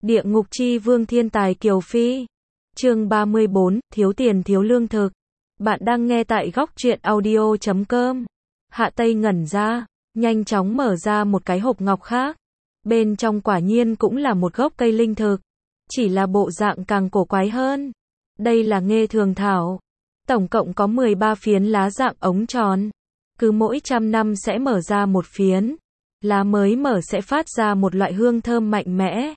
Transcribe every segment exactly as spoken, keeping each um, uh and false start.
Địa ngục chi vương thiên tài Kiều Phi. Chương ba mươi bốn, thiếu tiền thiếu lương thực. Bạn đang nghe tại góc truyện audio chấm com. Hạ Tây ngẩn ra, nhanh chóng mở ra một cái hộp ngọc khác. Bên trong quả nhiên cũng là một gốc cây linh thực. Chỉ là bộ dạng càng cổ quái hơn. Đây là nghê thường thảo. Tổng cộng có mười ba phiến lá dạng ống tròn. Cứ mỗi trăm năm sẽ mở ra một phiến. Lá mới mở sẽ phát ra một loại hương thơm mạnh mẽ.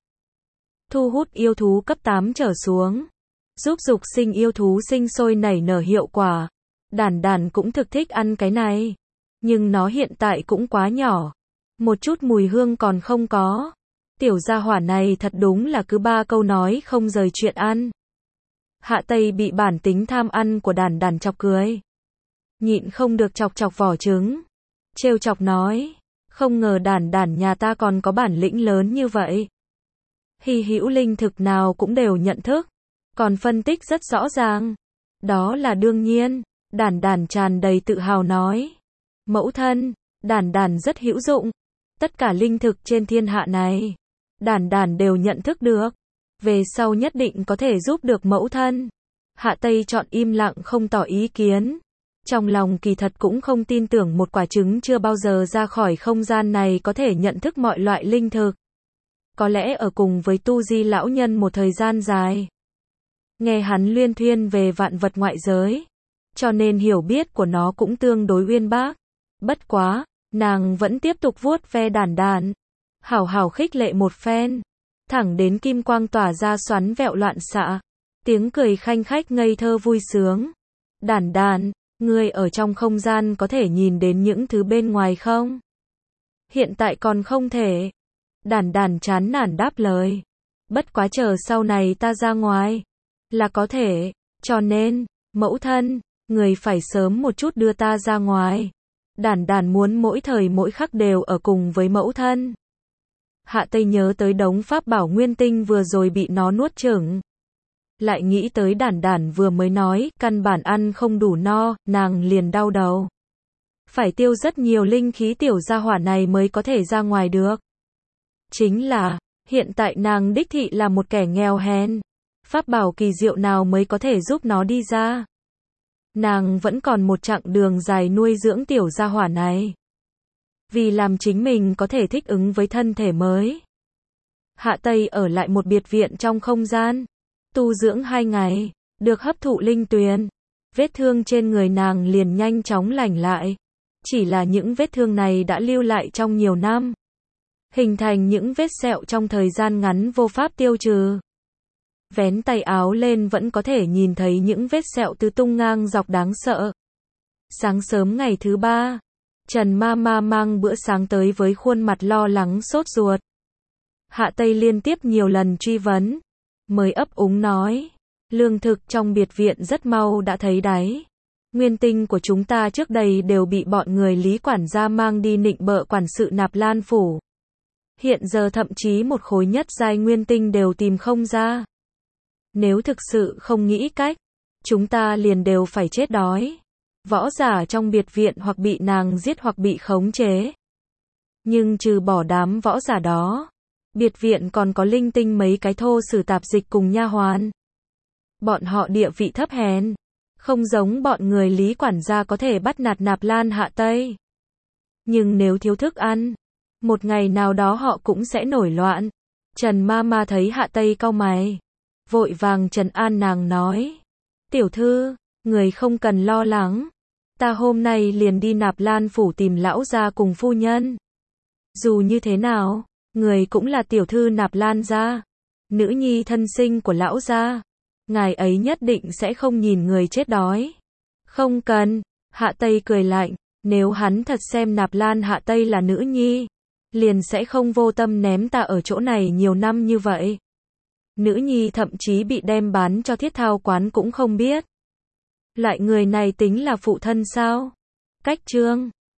Thu hút yêu thú cấp tám trở xuống. Giúp dục sinh yêu thú sinh sôi nảy nở hiệu quả. Đản đản cũng thực thích ăn cái này. Nhưng nó hiện tại cũng quá nhỏ. Một chút mùi hương còn không có. Tiểu gia hỏa này thật đúng là cứ ba câu nói không rời chuyện ăn. Hạ Tây bị bản tính tham ăn của đản đản chọc cười. Nhịn không được chọc chọc vỏ trứng. Trêu chọc nói. Không ngờ đản đản nhà ta còn có bản lĩnh lớn như vậy. Hy hữu linh thực nào cũng đều nhận thức. Còn phân tích rất rõ ràng. Đó là đương nhiên. Đản đản tràn đầy tự hào nói. Mẫu thân, đản đản rất hữu dụng. Tất cả linh thực trên thiên hạ này, đản đản đều nhận thức được. Về sau nhất định có thể giúp được mẫu thân. Hạ Tây chọn im lặng không tỏ ý kiến. Trong lòng kỳ thật cũng không tin tưởng một quả trứng chưa bao giờ ra khỏi không gian này có thể nhận thức mọi loại linh thực. Có lẽ ở cùng với Tu Di lão nhân một thời gian dài. Nghe hắn luyên thuyên về vạn vật ngoại giới. Cho nên hiểu biết của nó cũng tương đối uyên bác. Bất quá, nàng vẫn tiếp tục vuốt ve đản đản. Hảo hảo khích lệ một phen. Thẳng đến kim quang tỏa ra xoắn vẹo loạn xạ. Tiếng cười khanh khách ngây thơ vui sướng. Đản đản, ngươi ở trong không gian có thể nhìn đến những thứ bên ngoài không? Hiện tại còn không thể. Đản đản chán nản đáp lời. Bất quá chờ sau này ta ra ngoài. Là có thể. Cho nên, mẫu thân, người phải sớm một chút đưa ta ra ngoài. Đản đản muốn mỗi thời mỗi khắc đều ở cùng với mẫu thân. Hạ Tây nhớ tới đống pháp bảo nguyên tinh vừa rồi bị nó nuốt chửng. Lại nghĩ tới đản đản vừa mới nói, căn bản ăn không đủ no, nàng liền đau đầu. Phải tiêu rất nhiều linh khí tiểu gia hỏa này mới có thể ra ngoài được. Chính là, hiện tại nàng đích thị là một kẻ nghèo hèn. Pháp bảo kỳ diệu nào mới có thể giúp nó đi ra. Nàng vẫn còn một chặng đường dài nuôi dưỡng tiểu gia hỏa này. Vì làm chính mình có thể thích ứng với thân thể mới. Hạ Tây ở lại một biệt viện trong không gian. Tu dưỡng hai ngày. Được hấp thụ linh tuyền. Vết thương trên người nàng liền nhanh chóng lành lại. Chỉ là những vết thương này đã lưu lại trong nhiều năm. Hình thành những vết sẹo trong thời gian ngắn vô pháp tiêu trừ. Vén tay áo lên vẫn có thể nhìn thấy những vết sẹo tứ tung ngang dọc đáng sợ. Sáng sớm ngày thứ ba, Trần Ma Ma mang bữa sáng tới với khuôn mặt lo lắng sốt ruột. Hạ Tây liên tiếp nhiều lần truy vấn, mới ấp úng nói, lương thực trong biệt viện rất mau đã thấy đáy. Nguyên tinh của chúng ta trước đây đều bị bọn người Lý quản gia mang đi nịnh bợ quản sự Nạp Lan phủ. Hiện giờ thậm chí một khối nhất giai nguyên tinh đều tìm không ra. Nếu thực sự không nghĩ cách, chúng ta liền đều phải chết đói. Võ giả trong biệt viện hoặc bị nàng giết hoặc bị khống chế. Nhưng trừ bỏ đám võ giả đó, biệt viện còn có linh tinh mấy cái thô sử tạp dịch cùng nha hoàn. Bọn họ địa vị thấp hèn, không giống bọn người Lý quản gia có thể bắt nạt Nạp Lan Hạ Tây. Nhưng nếu thiếu thức ăn, một ngày nào đó họ cũng sẽ nổi loạn. Trần Ma Ma thấy Hạ Tây cau mày, vội vàng trấn an nàng nói, tiểu thư, người không cần lo lắng, ta hôm nay liền đi Nạp Lan phủ tìm lão gia cùng phu nhân. Dù như thế nào, người cũng là tiểu thư Nạp Lan gia, nữ nhi thân sinh của lão gia, ngài ấy nhất định sẽ không nhìn người chết đói. Không cần. Hạ Tây cười lạnh, nếu hắn thật xem Nạp Lan Hạ Tây là nữ nhi, liền sẽ không vô tâm ném ta ở chỗ này nhiều năm như vậy. Nữ nhi thậm chí bị đem bán cho Thiết Thao quán cũng không biết. Loại người này tính là phụ thân sao? Cách chương